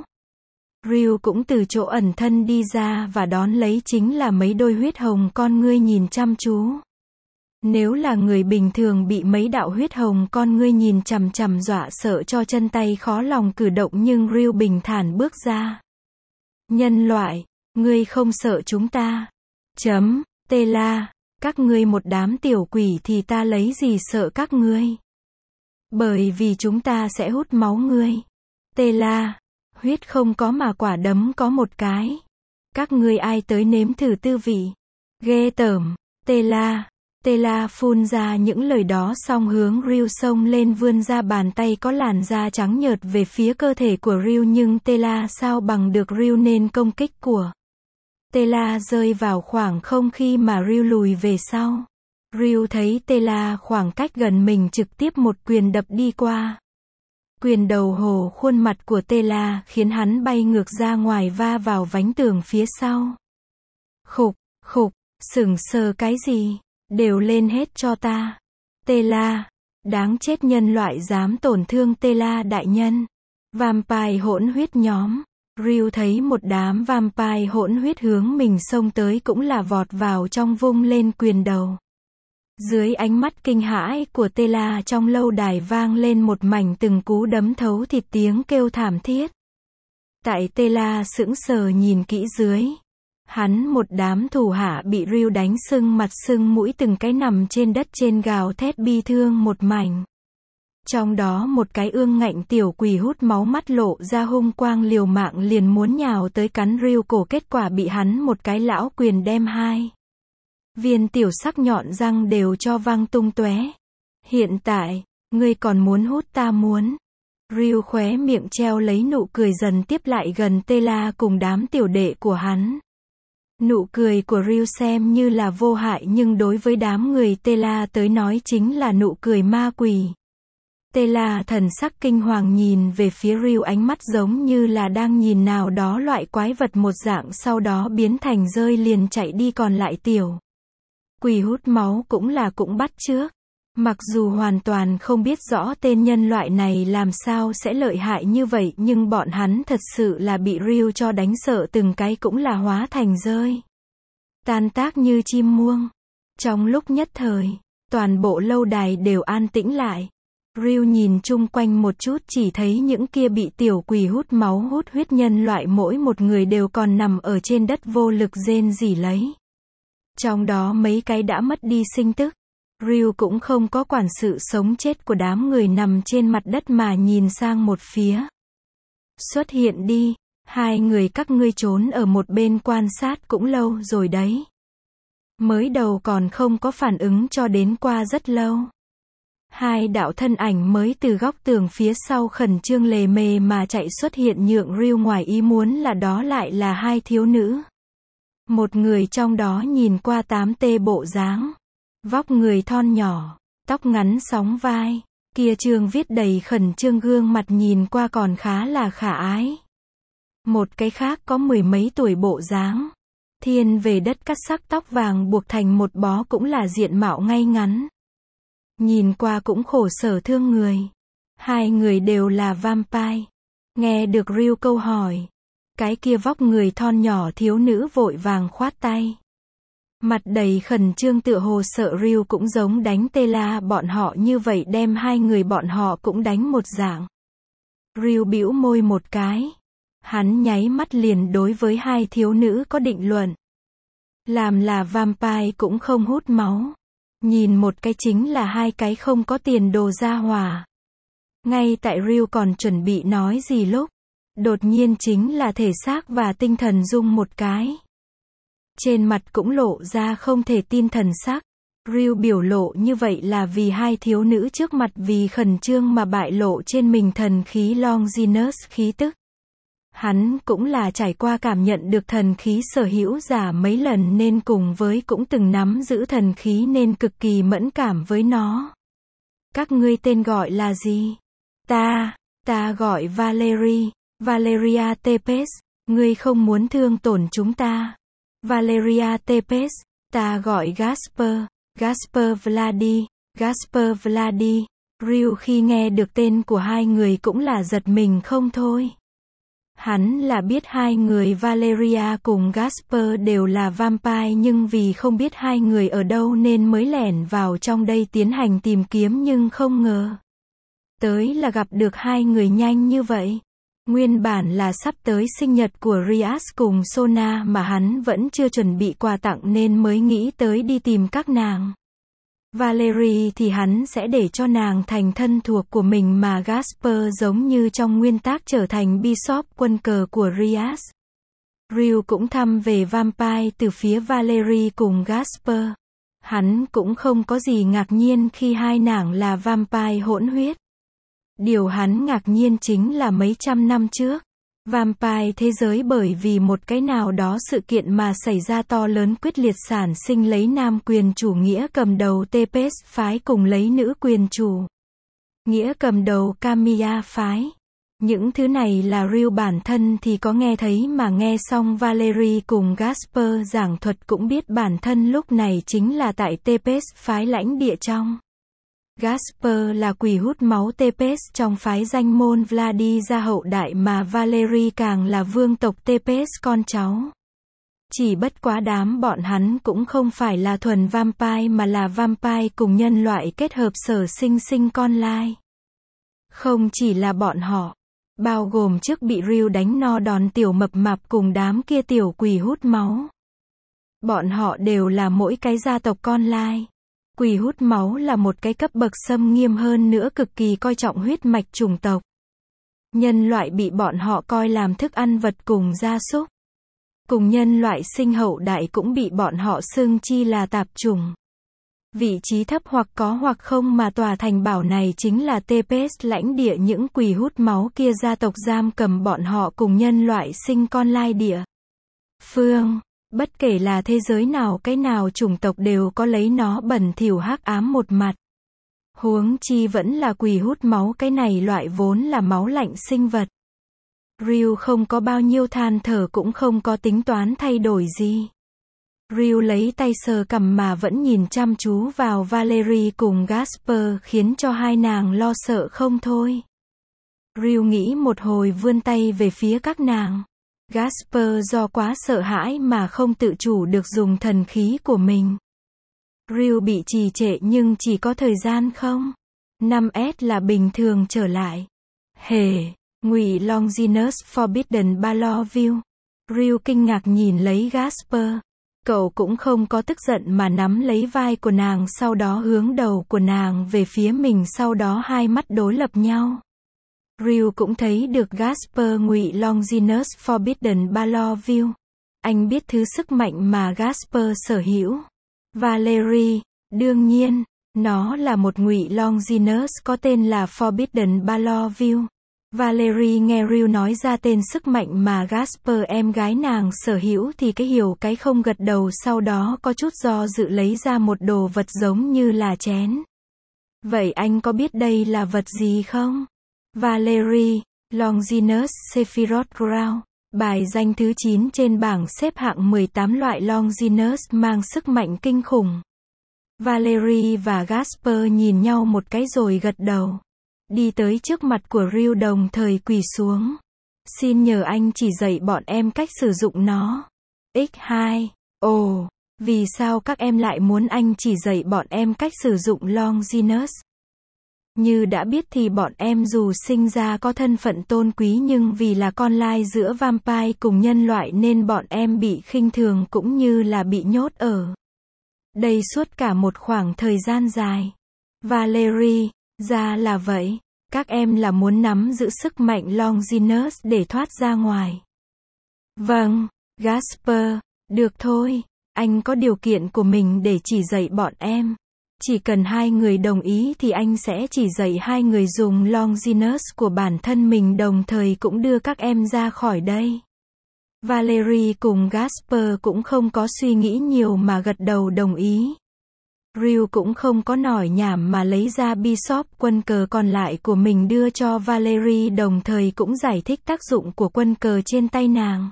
Ryu cũng từ chỗ ẩn thân đi ra và đón lấy chính là mấy đôi huyết hồng con ngươi nhìn chăm chú. Nếu là người bình thường bị mấy đạo huyết hồng con ngươi nhìn chằm chằm dọa sợ cho chân tay khó lòng cử động nhưng Ryu bình thản bước ra. Nhân loại, ngươi không sợ chúng ta. Tela, các ngươi một đám tiểu quỷ thì ta lấy gì sợ các ngươi. Bởi vì chúng ta sẽ hút máu ngươi. Tela, huyết không có mà quả đấm có một cái. Các ngươi ai tới nếm thử tư vị. Ghê tởm. Tela phun ra những lời đó xong hướng Ryu xông lên, vươn ra bàn tay có làn da trắng nhợt về phía cơ thể của Ryu nhưng Tela sao bằng được Ryu nên công kích của Tela rơi vào khoảng không khi mà Ryu lùi về sau. Ryu thấy Tela khoảng cách gần mình trực tiếp một quyền đập đi qua. Quyền đầu hồ khuôn mặt của Tela khiến hắn bay ngược ra ngoài va vào vách tường phía sau. Khục, sừng sờ cái gì? Đều lên hết cho ta. Tela, đáng chết, nhân loại dám tổn thương Tela đại nhân. Vampire hỗn huyết nhóm. Ryu thấy một đám vampire hỗn huyết hướng mình xông tới cũng là vọt vào trong vung lên quyền đầu. Dưới ánh mắt kinh hãi của Tela trong lâu đài vang lên một mảnh từng cú đấm thấu thịt tiếng kêu thảm thiết. Tại Tela sững sờ nhìn kỹ dưới. Hắn một đám thủ hạ bị Ryu đánh sưng mặt sưng mũi từng cái nằm trên đất trên gào thét bi thương một mảnh. Trong đó một cái ương ngạnh tiểu quỷ hút máu mắt lộ ra hung quang liều mạng liền muốn nhào tới cắn Ryu cổ, kết quả bị hắn một cái lão quyền đem hai viên tiểu sắc nhọn răng đều cho văng tung tóe. Hiện tại, ngươi còn muốn hút ta muốn. Ryu khóe miệng treo lấy nụ cười dần tiếp lại gần Tela cùng đám tiểu đệ của hắn. Nụ cười của Ryu xem như là vô hại nhưng đối với đám người Tela tới nói chính là nụ cười ma quỷ. Tela thần sắc kinh hoàng nhìn về phía Ryu, ánh mắt giống như là đang nhìn nào đó loại quái vật một dạng, sau đó biến thành rơi liền chạy đi, còn lại tiểu quỷ hút máu cũng bắt chước. Mặc dù hoàn toàn không biết rõ tên nhân loại này làm sao sẽ lợi hại như vậy, nhưng bọn hắn thật sự là bị Ryu cho đánh sợ, từng cái cũng là hóa thành rơi tan tác như chim muông. Trong lúc nhất thời, toàn bộ lâu đài đều an tĩnh lại. Ryu nhìn chung quanh một chút, chỉ thấy những kia bị tiểu quỷ hút máu hút huyết nhân loại mỗi một người đều còn nằm ở trên đất vô lực rên rỉ lấy. Trong đó mấy cái đã mất đi sinh tức. Ryu cũng không có quản sự sống chết của đám người nằm trên mặt đất mà nhìn sang một phía. Xuất hiện đi, hai người các ngươi trốn ở một bên quan sát cũng lâu rồi đấy. Mới đầu còn không có phản ứng cho đến qua rất lâu. Hai đạo thân ảnh mới từ góc tường phía sau khẩn trương lề mề mà chạy xuất hiện, nhượng Ryu ngoài ý muốn là đó lại là hai thiếu nữ. Một người trong đó nhìn qua 8T bộ dáng. Vóc người thon nhỏ, tóc ngắn sóng vai, kia trương viết đầy khẩn trương gương mặt nhìn qua còn khá là khả ái. Một cái khác có mười mấy tuổi bộ dáng, thiên về đất cắt sắc, tóc vàng buộc thành một bó, cũng là diện mạo ngay ngắn. Nhìn qua cũng khổ sở thương người. Hai người đều là vampire. Nghe được Ryu câu hỏi, cái kia vóc người thon nhỏ thiếu nữ vội vàng khoát tay. Mặt đầy khẩn trương tựa hồ sợ Ryu cũng giống đánh Tela bọn họ như vậy đem hai người bọn họ cũng đánh một dạng. Ryu bĩu môi một cái. Hắn nháy mắt liền đối với hai thiếu nữ có định luận. Làm là vampire cũng không hút máu. Nhìn một cái chính là hai cái không có tiền đồ ra hỏa. Ngay tại Ryu còn chuẩn bị nói gì lúc, đột nhiên chính là thể xác và tinh thần rung một cái. Trên mặt cũng lộ ra không thể tin thần sắc. Ryu biểu lộ như vậy là vì hai thiếu nữ trước mặt vì khẩn trương mà bại lộ trên mình thần khí Longinus khí tức. Hắn cũng là trải qua cảm nhận được thần khí sở hữu giả mấy lần nên cùng với cũng từng nắm giữ thần khí nên cực kỳ mẫn cảm với nó. Các ngươi tên gọi là gì? Ta gọi Valeria Tepes. Ngươi không muốn thương tổn chúng ta. Valeria Tepes. Ta gọi Gasper Vladi. Ryu khi nghe được tên của hai người cũng là giật mình không thôi. Hắn là biết hai người Valeria cùng Gasper đều là vampire nhưng vì không biết hai người ở đâu nên mới lẻn vào trong đây tiến hành tìm kiếm, nhưng không ngờ tới là gặp được hai người nhanh như vậy. Nguyên bản là sắp tới sinh nhật của Rias cùng Sona mà hắn vẫn chưa chuẩn bị quà tặng nên mới nghĩ tới đi tìm các nàng. Valerie thì hắn sẽ để cho nàng thành thân thuộc của mình mà Gasper giống như trong nguyên tác trở thành Bishop quân cờ của Rias. Ryu cũng thăm về vampire từ phía Valerie cùng Gasper. Hắn cũng không có gì ngạc nhiên khi hai nàng là vampire hỗn huyết. Điều hắn ngạc nhiên chính là mấy trăm năm trước, vampire thế giới bởi vì một cái nào đó sự kiện mà xảy ra to lớn quyết liệt sản sinh lấy nam quyền chủ nghĩa cầm đầu Tepes phái cùng lấy nữ quyền chủ nghĩa cầm đầu Kamiya phái. Những thứ này là Ryu bản thân thì có nghe thấy mà nghe xong Valerie cùng Gasper giảng thuật cũng biết bản thân lúc này chính là tại Tepes phái lãnh địa trong. Gasper là quỷ hút máu Tepes trong phái danh môn Vladi gia hậu đại mà Valerie càng là vương tộc Tepes con cháu. Chỉ bất quá đám bọn hắn cũng không phải là thuần vampire mà là vampire cùng nhân loại kết hợp sở sinh con lai. Không chỉ là bọn họ, bao gồm trước bị Ryu đánh no đòn tiểu mập mạp cùng đám kia tiểu quỷ hút máu. Bọn họ đều là mỗi cái gia tộc con lai. Quỷ hút máu là một cái cấp bậc xâm nghiêm hơn nữa cực kỳ coi trọng huyết mạch chủng tộc. Nhân loại bị bọn họ coi làm thức ăn vật cùng gia súc. Cùng nhân loại sinh hậu đại cũng bị bọn họ xưng chi là tạp chủng. Vị trí thấp hoặc có hoặc không mà tòa thành bảo này chính là Tepes lãnh địa những quỷ hút máu kia gia tộc giam cầm bọn họ cùng nhân loại sinh con lai địa phương. Bất kể là thế giới nào cái nào chủng tộc đều có lấy nó bẩn thỉu hắc ám một mặt. Huống chi vẫn là quỷ hút máu cái này loại vốn là máu lạnh sinh vật. Ryu không có bao nhiêu than thở cũng không có tính toán thay đổi gì. Ryu lấy tay sờ cằm mà vẫn nhìn chăm chú vào Valerie cùng Gasper khiến cho hai nàng lo sợ không thôi. Ryu nghĩ một hồi vươn tay về phía các nàng. Gasper do quá sợ hãi mà không tự chủ được dùng thần khí của mình. Ryu bị trì trệ nhưng chỉ có thời gian không. 5S là bình thường trở lại. Hề, Ngụy Longinus Forbidden Battlefield. Ryu kinh ngạc nhìn lấy Gasper. Cậu cũng không có tức giận mà nắm lấy vai của nàng sau đó hướng đầu của nàng về phía mình sau đó hai mắt đối lập nhau. Ryu cũng thấy được Gasper Ngụy Longinus Forbidden Battlefield. Anh biết thứ sức mạnh mà Gasper sở hữu. Valerie, đương nhiên, nó là một Ngụy Longinus có tên là Forbidden Battlefield. Valerie nghe Ryu nói ra tên sức mạnh mà Gasper em gái nàng sở hữu thì cái hiểu cái không gật đầu sau đó có chút do dự lấy ra một đồ vật giống như là chén. Vậy anh có biết đây là vật gì không? Valerie, Longinus Sephiroth Crown, bài danh thứ 9 trên bảng xếp hạng 18 loại Longinus mang sức mạnh kinh khủng. Valerie và Gasper nhìn nhau một cái rồi gật đầu. Đi tới trước mặt của Ryu đồng thời quỳ xuống. Xin nhờ anh chỉ dạy bọn em cách sử dụng nó. X2. Ồ, vì sao các em lại muốn anh chỉ dạy bọn em cách sử dụng Longinus? Như đã biết thì bọn em dù sinh ra có thân phận tôn quý nhưng vì là con lai giữa vampire cùng nhân loại nên bọn em bị khinh thường cũng như là bị nhốt ở đây suốt cả một khoảng thời gian dài. Valerie, ra là vậy. Các em là muốn nắm giữ sức mạnh Longinus để thoát ra ngoài. Vâng, Gasper, được thôi. Anh có điều kiện của mình để chỉ dạy bọn em. Chỉ cần hai người đồng ý thì anh sẽ chỉ dạy hai người dùng Longinus của bản thân mình đồng thời cũng đưa các em ra khỏi đây. Valerie cùng Gasper cũng không có suy nghĩ nhiều mà gật đầu đồng ý. Ryu cũng không có nỏi nhảm mà lấy ra Bishop quân cờ còn lại của mình đưa cho Valerie đồng thời cũng giải thích tác dụng của quân cờ trên tay nàng.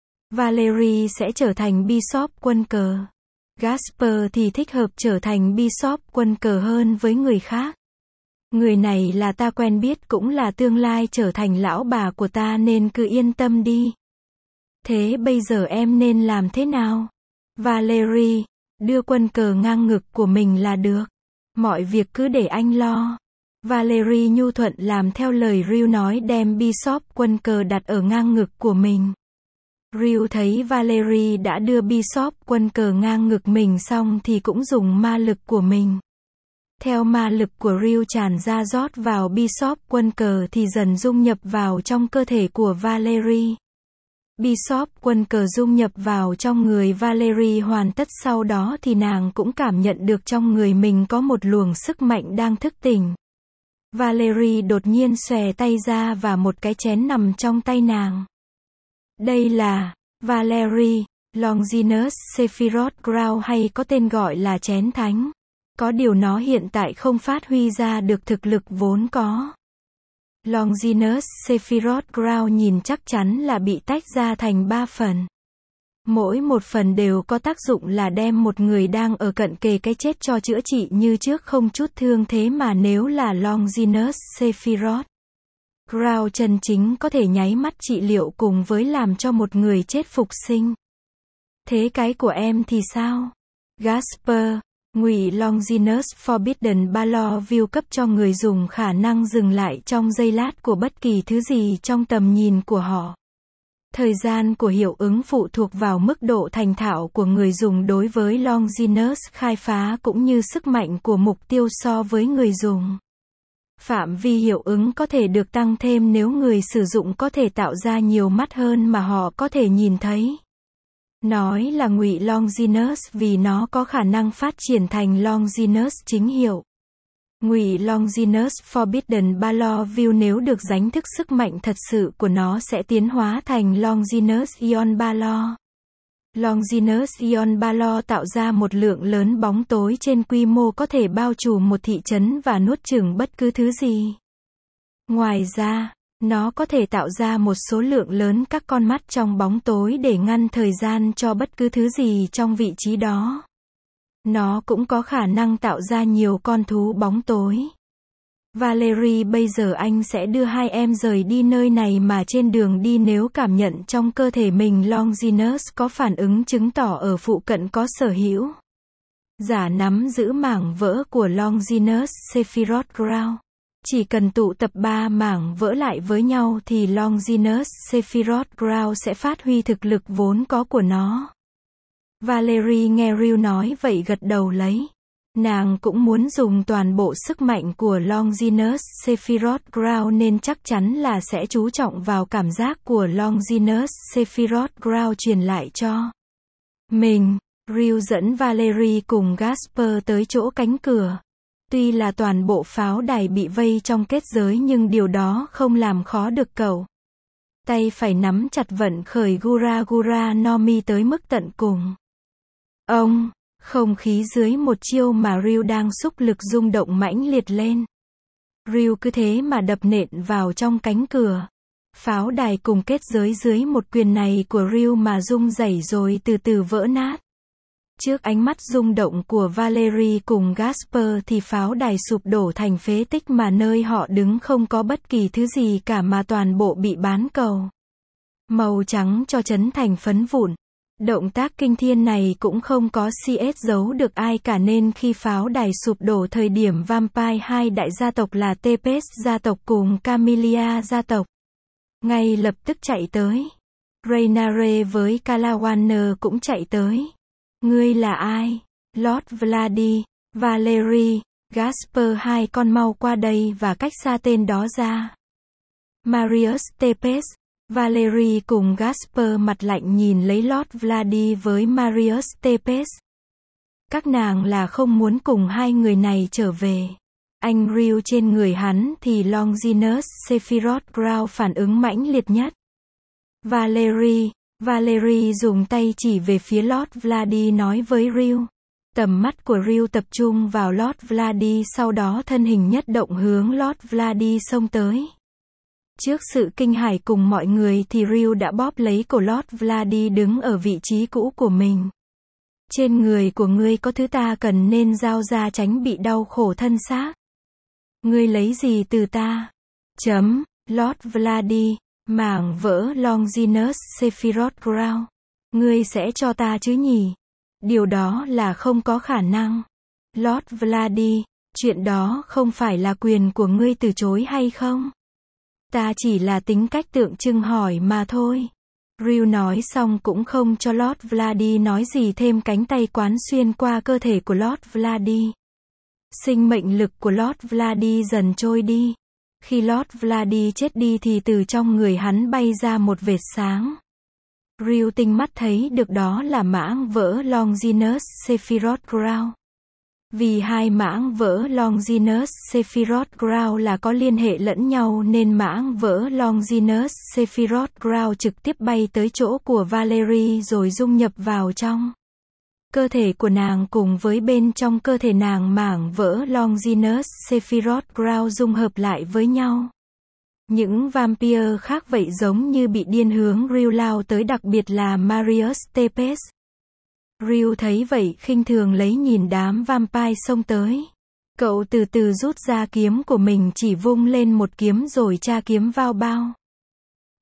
Valerie sẽ trở thành Bishop quân cờ. Gasper thì thích hợp trở thành Bishop quân cờ hơn với người khác. Người này là ta quen biết cũng là tương lai trở thành lão bà của ta nên cứ yên tâm đi. Thế bây giờ em nên làm thế nào? Valerie, đưa quân cờ ngang ngực của mình là được. Mọi việc cứ để anh lo. Valerie nhu thuận làm theo lời Ryu nói đem Bishop quân cờ đặt ở ngang ngực của mình. Ryu thấy Valerie đã đưa Bishop quân cờ ngang ngực mình xong thì cũng dùng ma lực của mình. Theo ma lực của Ryu tràn ra rót vào Bishop quân cờ thì dần dung nhập vào trong cơ thể của Valerie. Bishop quân cờ dung nhập vào trong người Valerie hoàn tất sau đó thì nàng cũng cảm nhận được trong người mình có một luồng sức mạnh đang thức tỉnh. Valerie đột nhiên xòe tay ra và một cái chén nằm trong tay nàng. Đây là Valerie, Longinus Sephiroth Crown hay có tên gọi là chén thánh. Có điều nó hiện tại không phát huy ra được thực lực vốn có. Longinus Sephiroth Crown nhìn chắc chắn là bị tách ra thành 3 phần. Mỗi một phần đều có tác dụng là đem một người đang ở cận kề cái chết cho chữa trị như trước không chút thương thế mà nếu là Longinus Sephiroth Crown chân chính có thể nháy mắt trị liệu cùng với làm cho một người chết phục sinh. Thế cái của em thì sao? Gasper, ngụy Longinus Forbidden Balor View cấp cho người dùng khả năng dừng lại trong giây lát của bất kỳ thứ gì trong tầm nhìn của họ. Thời gian của hiệu ứng phụ thuộc vào mức độ thành thạo của người dùng đối với Longinus khai phá cũng như sức mạnh của mục tiêu so với người dùng. Phạm vi hiệu ứng có thể được tăng thêm nếu người sử dụng có thể tạo ra nhiều mắt hơn mà họ có thể nhìn thấy. Nói là ngụy Longinus vì nó có khả năng phát triển thành Longinus chính hiệu. Ngụy Longinus Forbidden Balor View nếu được đánh thức sức mạnh thật sự của nó sẽ tiến hóa thành Longinus Ion Balor. Longinus Ion Balor tạo ra một lượng lớn bóng tối trên quy mô có thể bao trùm một thị trấn và nuốt chửng bất cứ thứ gì. Ngoài ra, nó có thể tạo ra một số lượng lớn các con mắt trong bóng tối để ngăn thời gian cho bất cứ thứ gì trong vị trí đó. Nó cũng có khả năng tạo ra nhiều con thú bóng tối. Valerie, bây giờ anh sẽ đưa hai em rời đi nơi này mà trên đường đi nếu cảm nhận trong cơ thể mình Longinus có phản ứng chứng tỏ ở phụ cận có sở hữu. Giả nắm giữ mảng vỡ của Longinus Sephiroth Ground. Chỉ cần tụ tập 3 mảng vỡ lại với nhau thì Longinus Sephiroth Ground sẽ phát huy thực lực vốn có của nó. Valerie nghe Ryu nói vậy gật đầu lấy. Nàng cũng muốn dùng toàn bộ sức mạnh của Longinus Sephiroth Ground nên chắc chắn là sẽ chú trọng vào cảm giác của Longinus Sephiroth Ground truyền lại cho mình. Ryu dẫn Valerie cùng Gasper tới chỗ cánh cửa. Tuy là toàn bộ pháo đài bị vây trong kết giới nhưng điều đó không làm khó được cậu. Tay phải nắm chặt vận khởi Gura Gura no Mi tới mức tận cùng. Không khí dưới một chiêu mà Ryu đang xúc lực rung động mãnh liệt lên. Ryu cứ thế mà đập nện vào trong cánh cửa. Pháo đài cùng kết giới dưới một quyền này của Ryu mà rung rẩy rồi từ từ vỡ nát. Trước ánh mắt rung động của Valerie cùng Gasper thì pháo đài sụp đổ thành phế tích mà nơi họ đứng không có bất kỳ thứ gì cả mà toàn bộ bị bán cầu màu trắng cho chấn thành phấn vụn. Động tác kinh thiên này cũng không có CS giấu được ai cả nên khi pháo đài sụp đổ thời điểm Vampire hai đại gia tộc là Tempest gia tộc cùng Camellia gia tộc ngay lập tức chạy tới. Reynare với Kalawaner cũng chạy tới. Ngươi là ai? Lord Vladi, Valerie, Gasper hai con mau qua đây và cách xa tên đó ra. Marius Tempest, Valerie cùng Gasper mặt lạnh nhìn lấy Lord Vladi với Marius Tempest. Các nàng là không muốn cùng hai người này trở về. Anh Ryu trên người hắn thì Longinus Sephiroth Ground phản ứng mãnh liệt nhất. Valerie dùng tay chỉ về phía Lord Vladi nói với Ryu. Tầm mắt của Ryu tập trung vào Lord Vladi sau đó thân hình nhất động hướng Lord Vladi xông tới. Trước sự kinh hãi cùng mọi người thì Ryu đã bóp lấy cổ Lord Vladi đứng ở vị trí cũ của mình. Trên người của ngươi có thứ ta cần nên giao ra tránh bị đau khổ thân xác. Ngươi lấy gì từ ta? Lord Vladi, mảng vỡ Longinus Sephiroth Ground. Ngươi sẽ cho ta chứ nhỉ? Điều đó là không có khả năng. Lord Vladi, chuyện đó không phải là quyền của ngươi từ chối hay không? Ta chỉ là tính cách tượng trưng hỏi mà thôi. Ryu nói xong cũng không cho Lord Vladi nói gì thêm, cánh tay quán xuyên qua cơ thể của Lord Vladi. Sinh mệnh lực của Lord Vladi dần trôi đi. Khi Lord Vladi chết đi thì từ trong người hắn bay ra một vệt sáng. Ryu tinh mắt thấy được đó là mảng vỡ Longinus Sephiroth Ground. Vì hai mảng vỡ Longinus Sephiroth Ground là có liên hệ lẫn nhau nên mảng vỡ Longinus Sephiroth Ground trực tiếp bay tới chỗ của Valerie rồi dung nhập vào trong cơ thể của nàng cùng với bên trong cơ thể nàng mảng vỡ Longinus Sephiroth Ground dung hợp lại với nhau. Những vampire khác vậy giống như bị điên hướng Ryu lao tới, đặc biệt là Marius Tempest. Ryu thấy vậy khinh thường lấy nhìn đám vampire xông tới. Cậu từ từ rút ra kiếm của mình chỉ vung lên một kiếm rồi tra kiếm vào bao.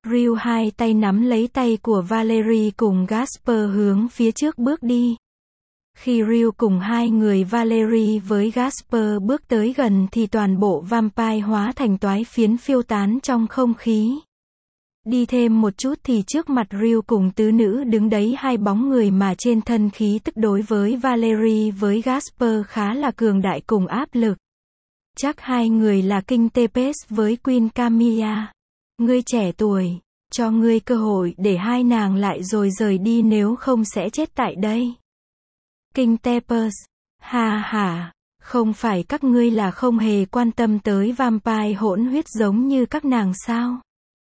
Ryu hai tay nắm lấy tay của Valerie cùng Gasper hướng phía trước bước đi. Khi Ryu cùng hai người Valerie với Gasper bước tới gần thì toàn bộ vampire hóa thành toái phiến phiêu tán trong không khí. Đi thêm một chút thì trước mặt Ryu cùng tứ nữ đứng đấy hai bóng người mà trên thân khí tức đối với Valerie với Gasper khá là cường đại cùng áp lực. Chắc hai người là King Tempest với Queen Camilla. Ngươi trẻ tuổi, cho ngươi cơ hội để hai nàng lại rồi rời đi nếu không sẽ chết tại đây. King Tempest, ha ha, không phải các ngươi là không hề quan tâm tới vampire hỗn huyết giống như các nàng sao?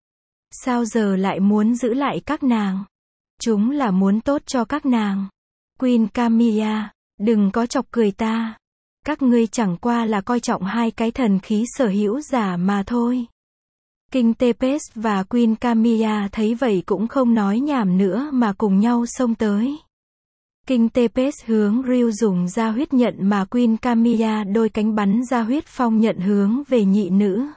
Sao giờ lại muốn giữ lại các nàng? Chúng là muốn tốt cho các nàng. Queen Camilla, đừng có chọc cười ta. Các ngươi chẳng qua là coi trọng hai cái thần khí sở hữu giả mà thôi. King Tempest và Queen Camilla thấy vậy cũng không nói nhảm nữa mà cùng nhau xông tới. King Tempest hướng Ryu dùng ra huyết nhận mà Queen Camilla đôi cánh bắn ra huyết phong nhận hướng về nhị nữ.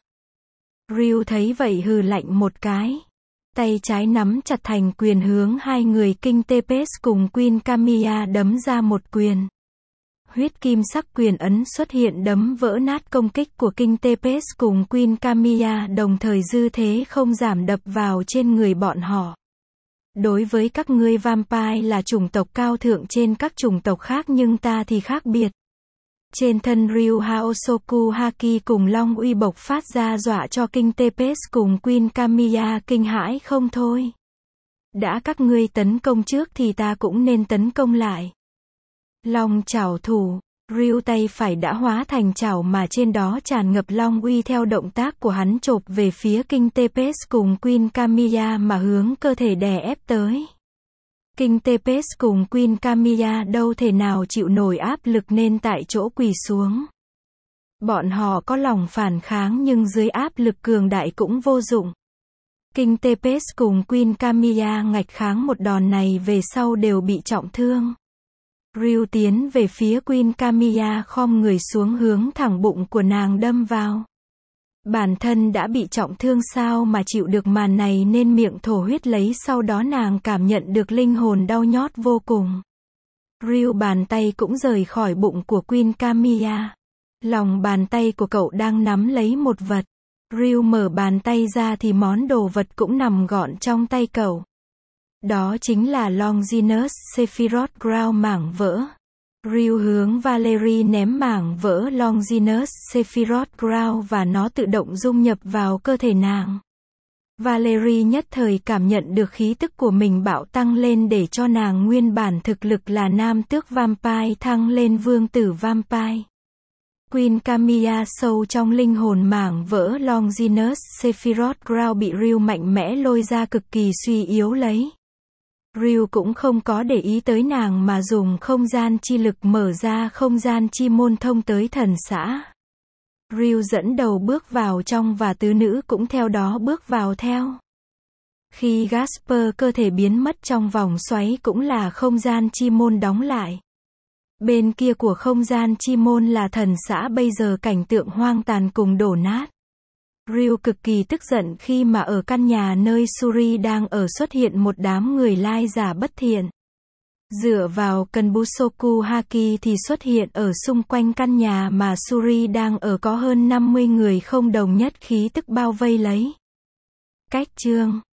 Ryu thấy vậy hừ lạnh một cái. Tay trái nắm chặt thành quyền hướng hai người King Tempest cùng Queen Camilla đấm ra một quyền. Huyết kim sắc quyền ấn xuất hiện đấm vỡ nát công kích của King Tempest cùng Queen Camilla đồng thời dư thế không giảm đập vào trên người bọn họ. Đối với các ngươi vampire là chủng tộc cao thượng trên các chủng tộc khác nhưng ta thì khác biệt. Trên thân Ryu Haosoku Haki cùng Long uy bộc phát ra dọa cho King Tempest cùng Queen Camilla kinh hãi không thôi. Đã các ngươi tấn công trước thì ta cũng nên tấn công lại. Long chảo thủ, Ryu tay phải đã hóa thành chảo mà trên đó tràn ngập Long uy theo động tác của hắn chộp về phía King Tempest cùng Queen Camilla mà hướng cơ thể đè ép tới. King Tempest cùng Queen Camilla đâu thể nào chịu nổi áp lực nên tại chỗ quỳ xuống. Bọn họ có lòng phản kháng nhưng dưới áp lực cường đại cũng vô dụng. King Tempest cùng Queen Camilla nghạch kháng một đòn này về sau đều bị trọng thương. Ryu tiến về phía Queen Camilla khom người xuống hướng thẳng bụng của nàng đâm vào. Bản thân đã bị trọng thương sao mà chịu được màn này nên miệng thổ huyết lấy sau đó nàng cảm nhận được linh hồn đau nhót vô cùng. Ryu bàn tay cũng rời khỏi bụng của Queen Camilla. Lòng bàn tay của cậu đang nắm lấy một vật. Ryu mở bàn tay ra thì món đồ vật cũng nằm gọn trong tay cậu. Đó chính là Longinus Sephiroth Crown mảng vỡ. Ryu hướng Valerie ném mảng vỡ Longinus Sephiroth Crown và nó tự động dung nhập vào cơ thể nàng. Valerie nhất thời cảm nhận được khí tức của mình bạo tăng lên để cho nàng nguyên bản thực lực là nam tước vampire thăng lên vương tử vampire. Queen Camilla sâu trong linh hồn mảng vỡ Longinus Sephiroth Crown bị Ryu mạnh mẽ lôi ra cực kỳ suy yếu lấy. Ryu cũng không có để ý tới nàng mà dùng không gian chi lực mở ra không gian chi môn thông tới thần xã. Ryu dẫn đầu bước vào trong và tứ nữ cũng theo đó bước vào theo. Khi Gasper cơ thể biến mất trong vòng xoáy cũng là không gian chi môn đóng lại. Bên kia của không gian chi môn là thần xã bây giờ cảnh tượng hoang tàn cùng đổ nát. Ryu cực kỳ tức giận khi mà ở căn nhà nơi Shuri đang ở xuất hiện một đám người lai giả bất thiện. Dựa vào Kenbusoku Haki thì xuất hiện ở xung quanh căn nhà mà Shuri đang ở có hơn 50 người không đồng nhất khí tức bao vây lấy. Cách chương